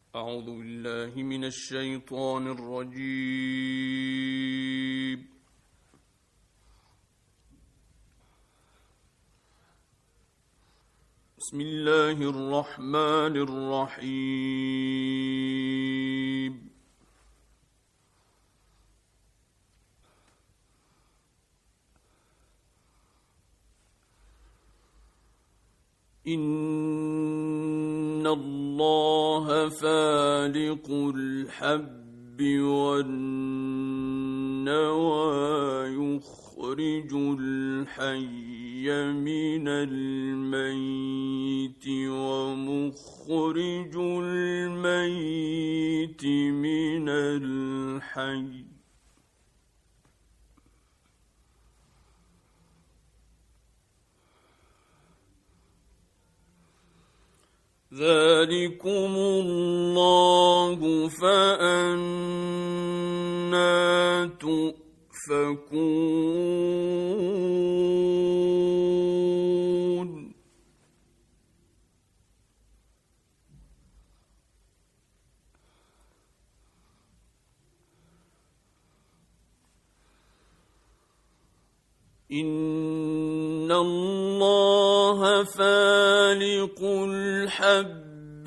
أعوذ بالله من الشيطان الرجيم. بسم الله الرحمن الرحيم. إن الله فالق الحب والنوى يخرج الحي من الميت ومخرج الميت من الحي ذلكم الله فأنى تؤفكون. إن الله فالق الحب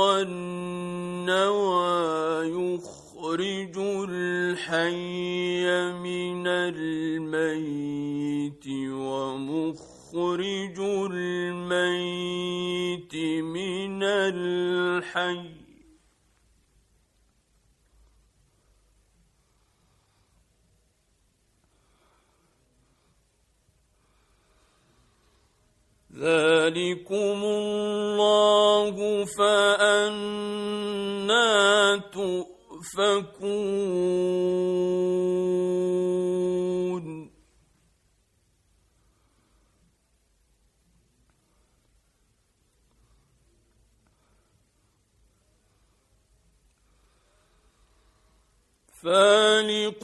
والنوى يخرج الحي من الميت ومخرج الميت من الحي ذلكم الله فأنى تؤفكون. فالق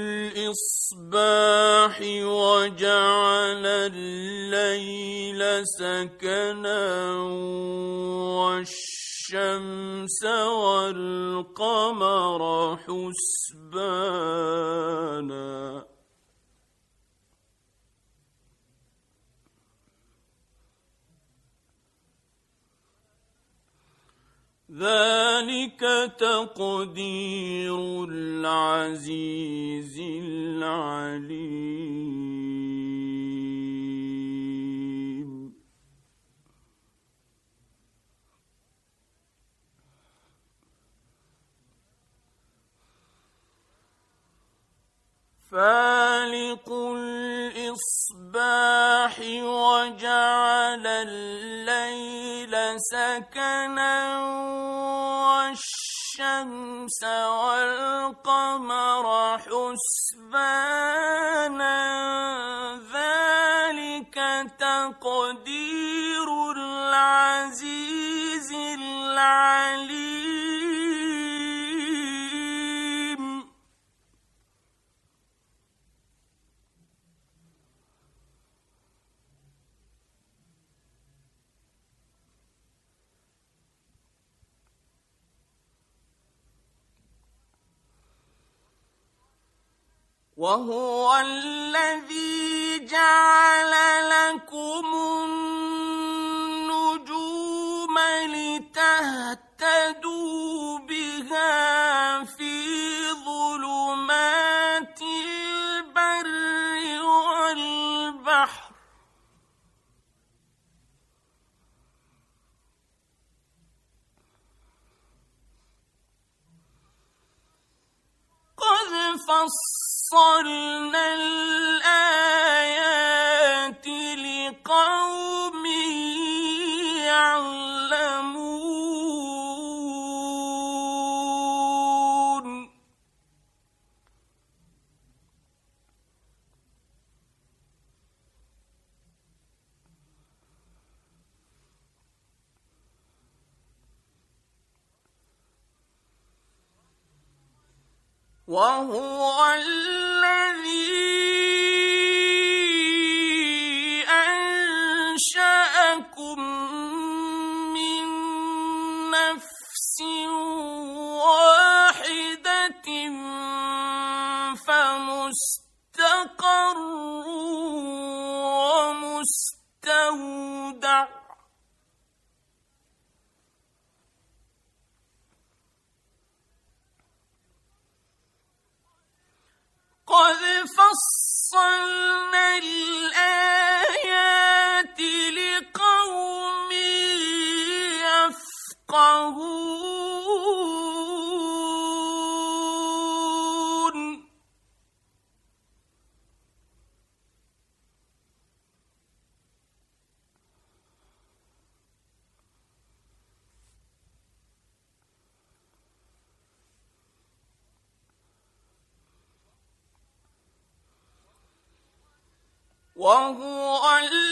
الإصباح وجعل الليل سكنا والشمس والقمر حسبانا ذلك تقدير العزيز العليم. فالق الإصباح وجعل الليل سكنا والشمس والقمر حسبانا ذلك تقدير العزيز العليم. وهو الذي جعل لكم النجوم لتهتدوا بها في ظلمات البر والبحر قد فصلنا الآيات لقوم يعلمون. وهو الذي أنشأكم من نفس وهو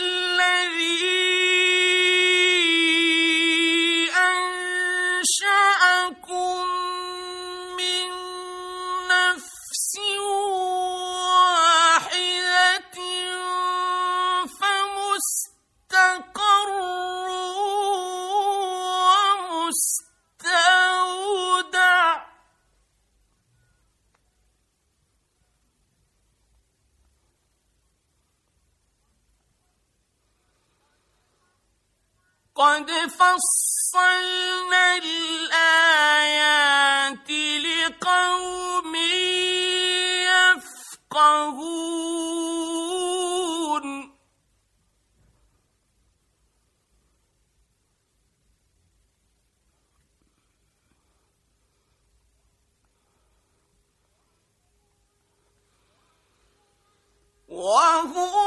الذي أنشأكم من نفس واحدة فمستقر ومستودع قد فصلنا الآيات لقوم يفقهون وهو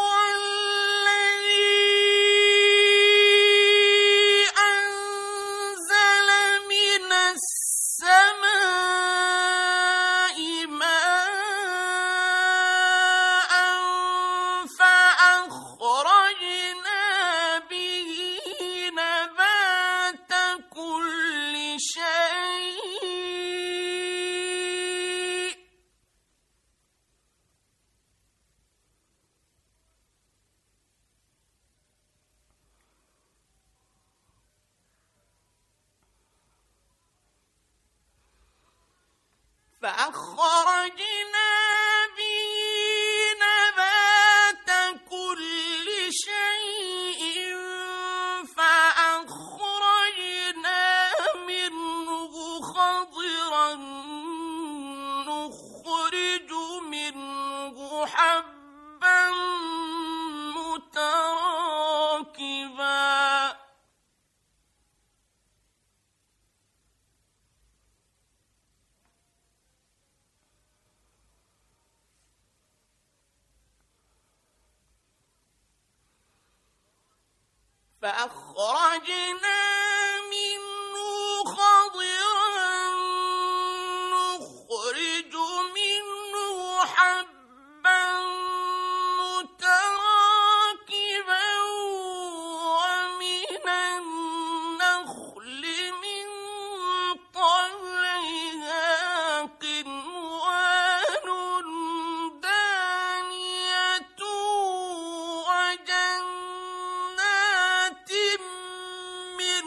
فأخرجنا به نبات كل شيء فأخرجنا منه خضرا نخرج منه حبا متراكبا فأخرجنا منه خضرا نخرج منه حبا متراكبا ومن النخل من طلعها قنوان دانية وجنات من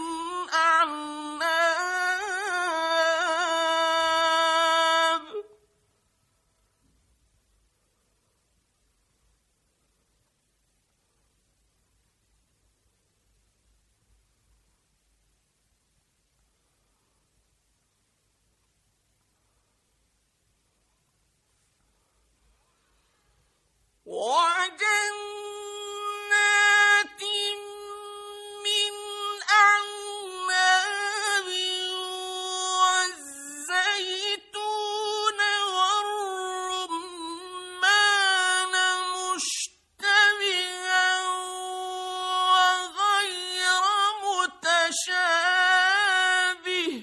أعناب وجنات من أعناب والزيتون والرمان مشتبها وغير متشابه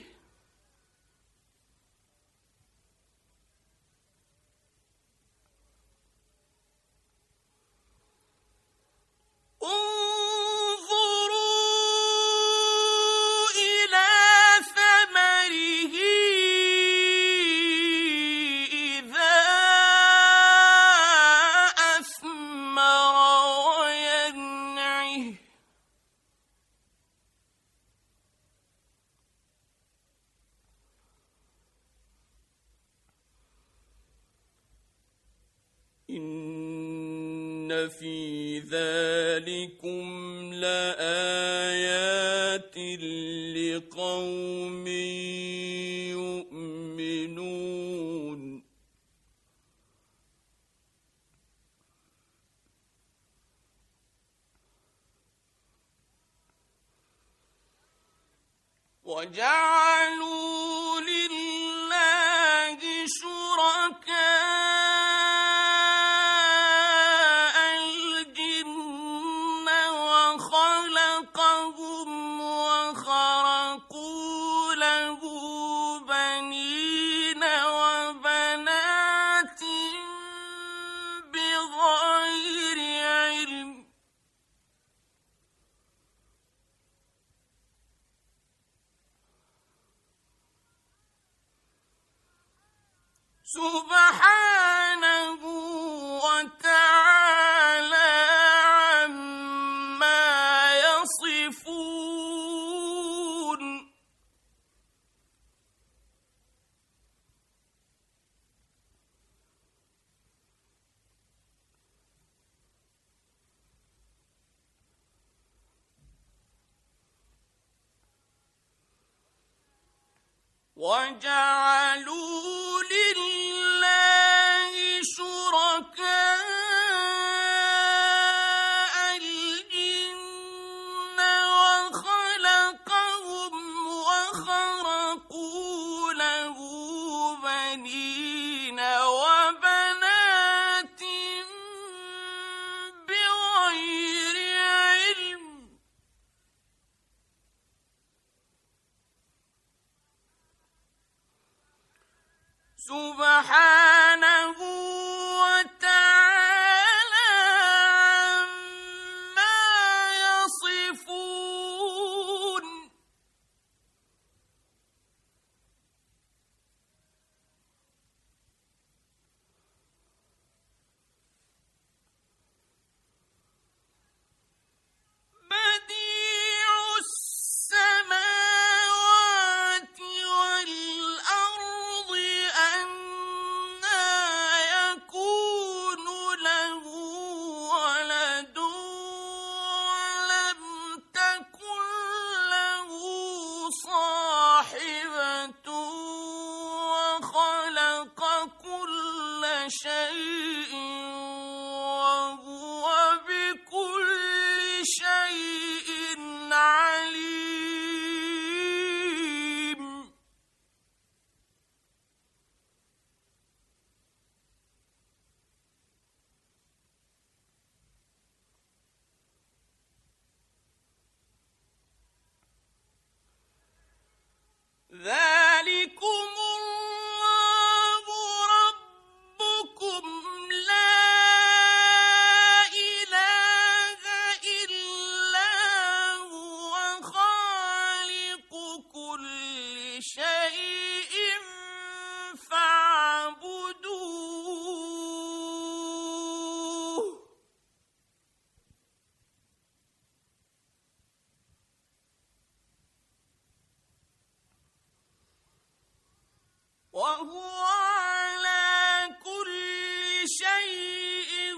انظروا إلى ثمره إذا أثمر وينعه إن في ذلكم لآيات لقوم يؤمنون وجعلوا لله شركاء الجن وخلقهم وخرقوا له سبحانه وتعالى عما يصفون. وجعلوا لله شركاء الجن وخلقهم وخرقوا له بنين وبنات بغير علم. سبحانه وتعالى عما يصفون. بديع السماوات والأرض أنى يكون له ولد ولم تكن له صاحبة وخلق كل شيء وهو بكل شيء عليم. ذلكم الله ربكم لا إله إلا هو خالق كل شيء فاعبدوه. وهو على كل شيء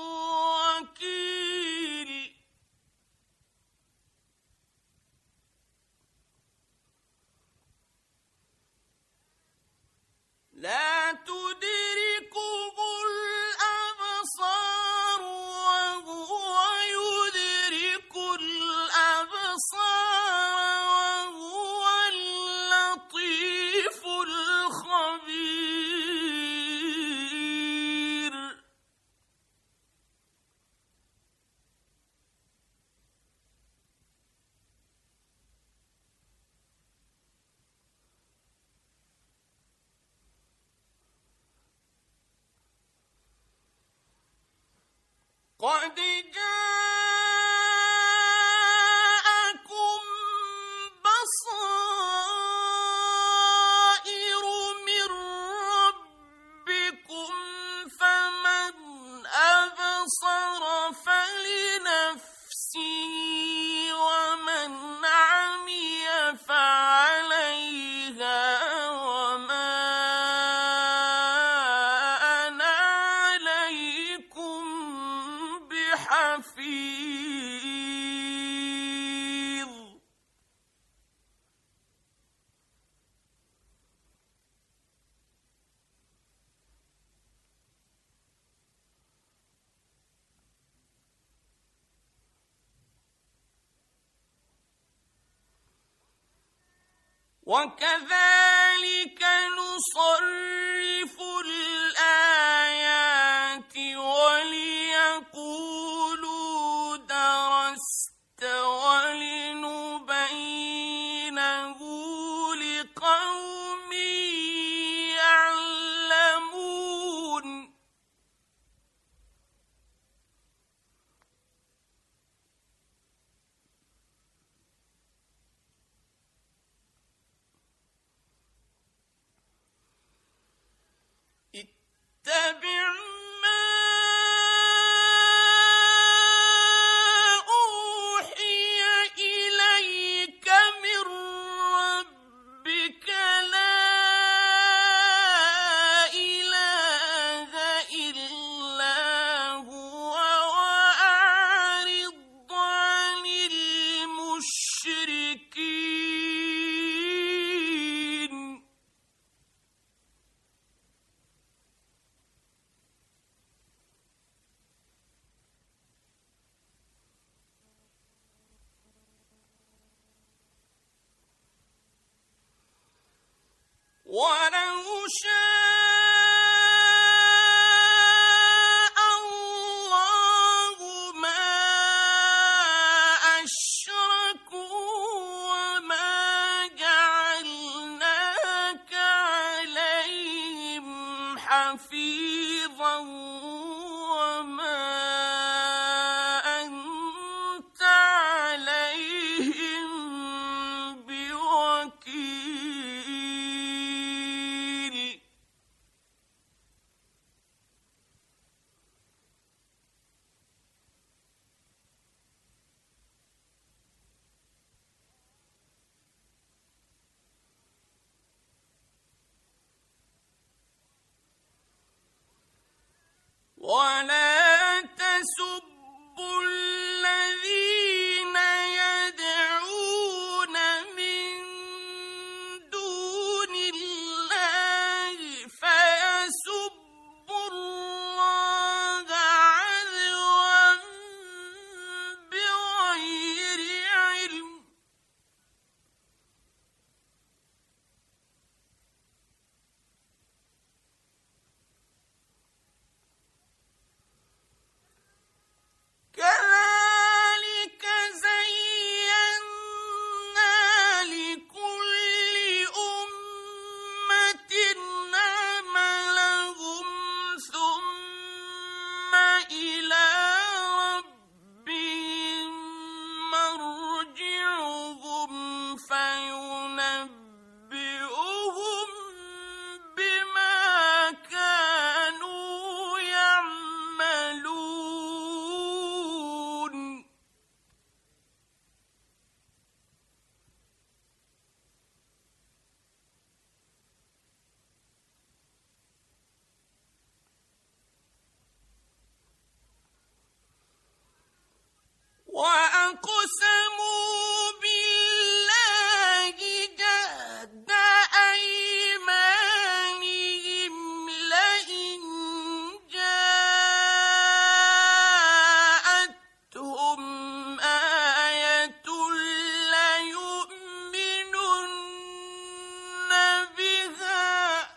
وكيل. لا تدركه الأبصار وهو يدرك الأبصار وهو اللطيف الخبير. قد جاءكم بصائر من ربكم فمن أبصر فلنفسه ومن عمي فعليها وما أنا عليكم بحفيظ. وكذلك نصرف الآيات وليقولوا درست ولنبينه لقوم يعلمون. شاء الله ما أشركوا وما جعلناك عليهم حفيظا وما أنت عليهم بوكيل ولا تسبوا الذين يدعون من دون الله فيسبوا الله عدوا بغير علم كذلك زينا لكل أمة عملهم ثم إلى ربهم مرجعهم فينبئهم بما كانوا يعملون وأقسموا بالله جهد أيمانهم لئن جاءتهم آية ليؤمنن بها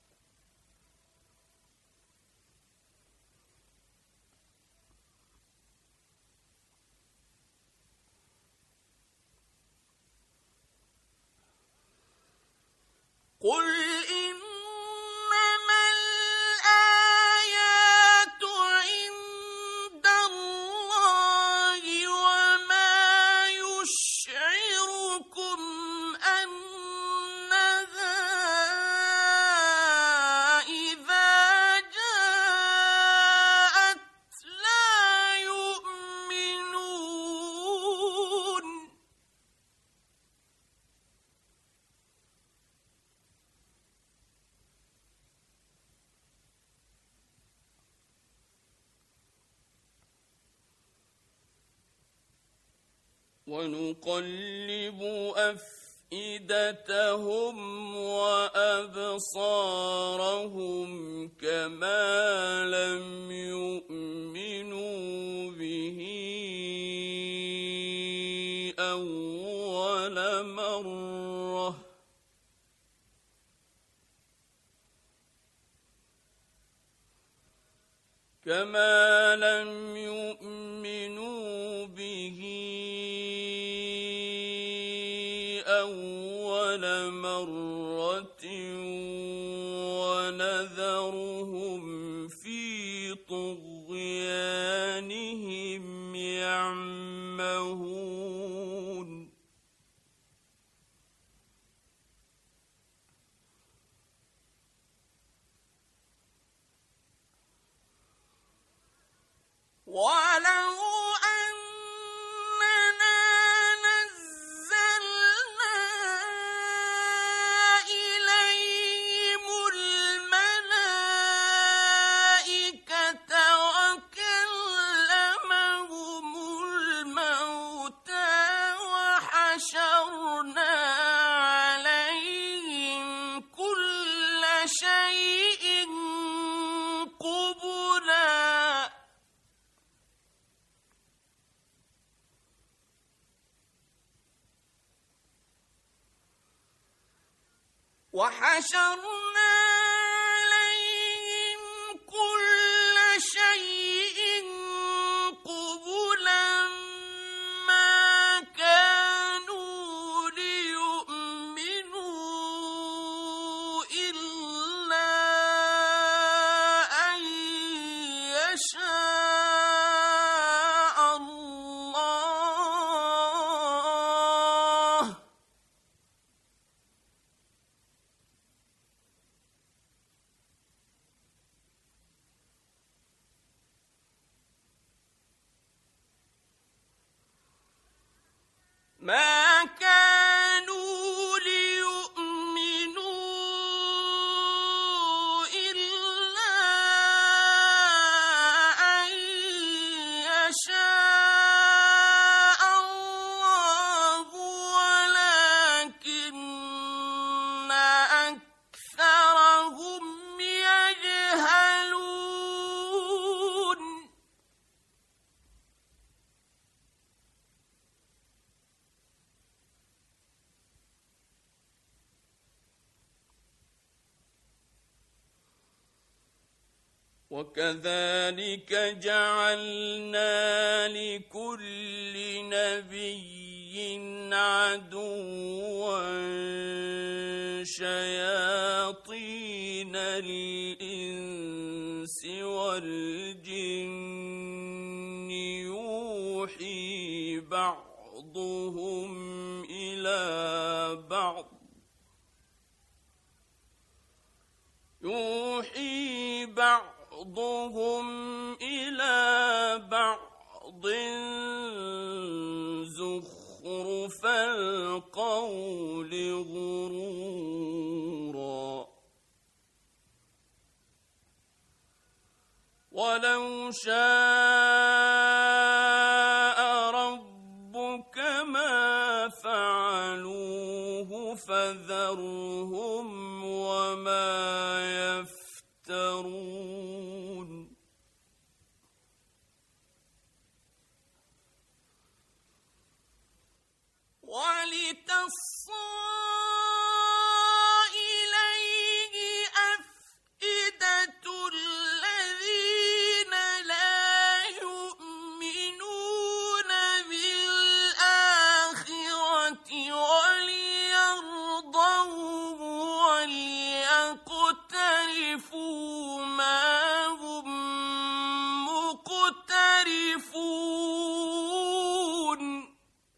قل إنما الآيات عند الله وما يشعركم أنها إذا جاءت لا يؤمنون ونقلب أفئدتهم وأبصارهم كما لم يؤمنوا به أول مرة كما لم يؤمنوا به أول مرة ونذرهم في طغيانهم يعمهون ولو أننا نزلنا إليهم الملائكة وكلمهم الموتى وحشرنا عليهم كل شيء قبلا وحشرنا إلا أن يشاء الله ما كانوا ليؤمنوا إلا أن يشاء الله ولكن أكثرهم يجهلون وكذلك جعلنا لكل نبي عدوا شياطين الإنس والجن يوحي بعضهم إلى بعض زخرف القول غرورا ولو شاء ربك ما فعلوه فذرهم وما يفترون ولتصغى إليه أفئدة الذين لا يؤمنون بالآخرة وليرضوه وليقترفوا ما هم مقترفون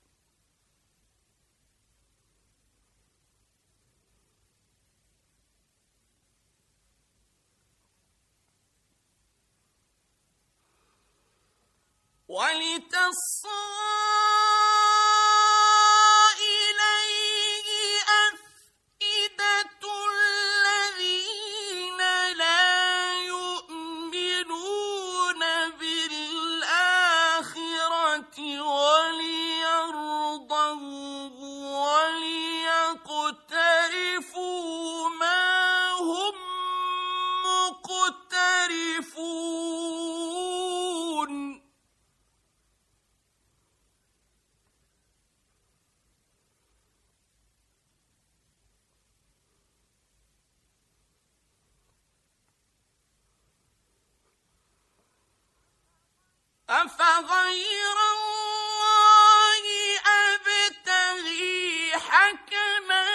ولتصغى إليه أفئدة الذين لا يؤمنون بالآخرة وليرضوه وليقترفوا ما هم مقترفون أفغير الله أبتغي حكما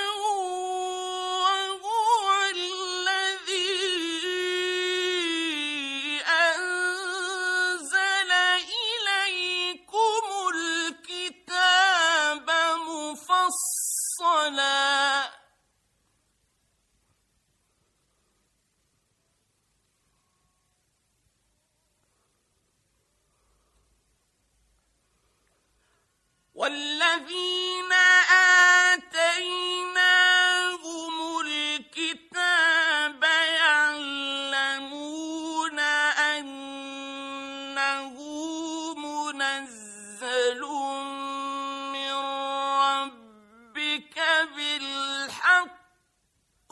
وهو الذي أنزل إليكم الكتاب مفصلا والذين آتيناهم الكتاب يعلمون أنه منزل من ربك بالحق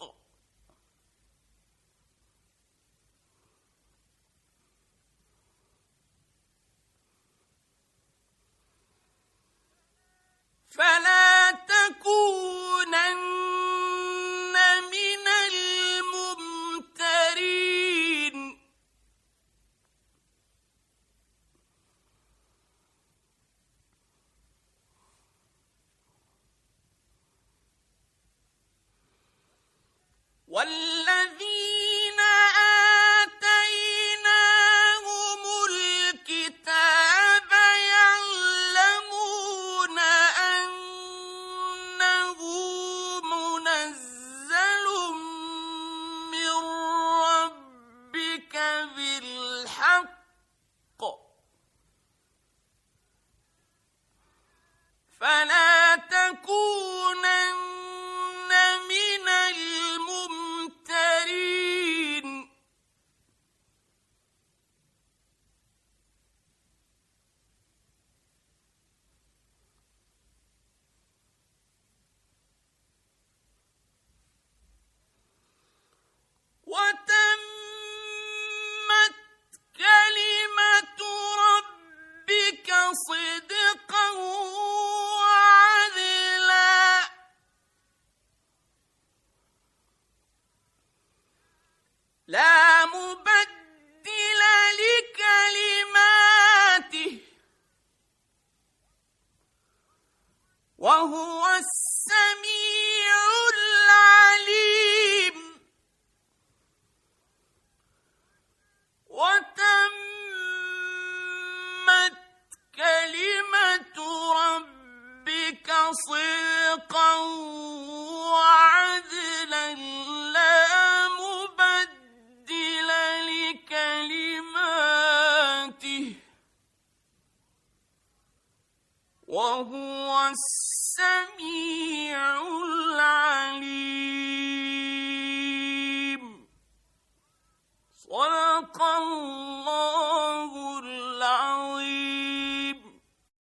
فلا تكونن من الممترين والذين لا مبدل لكلماته وهو السميع العليم وتمت كلمة ربك صدقا وعدلا لا مبدل لكلماته وهو السميع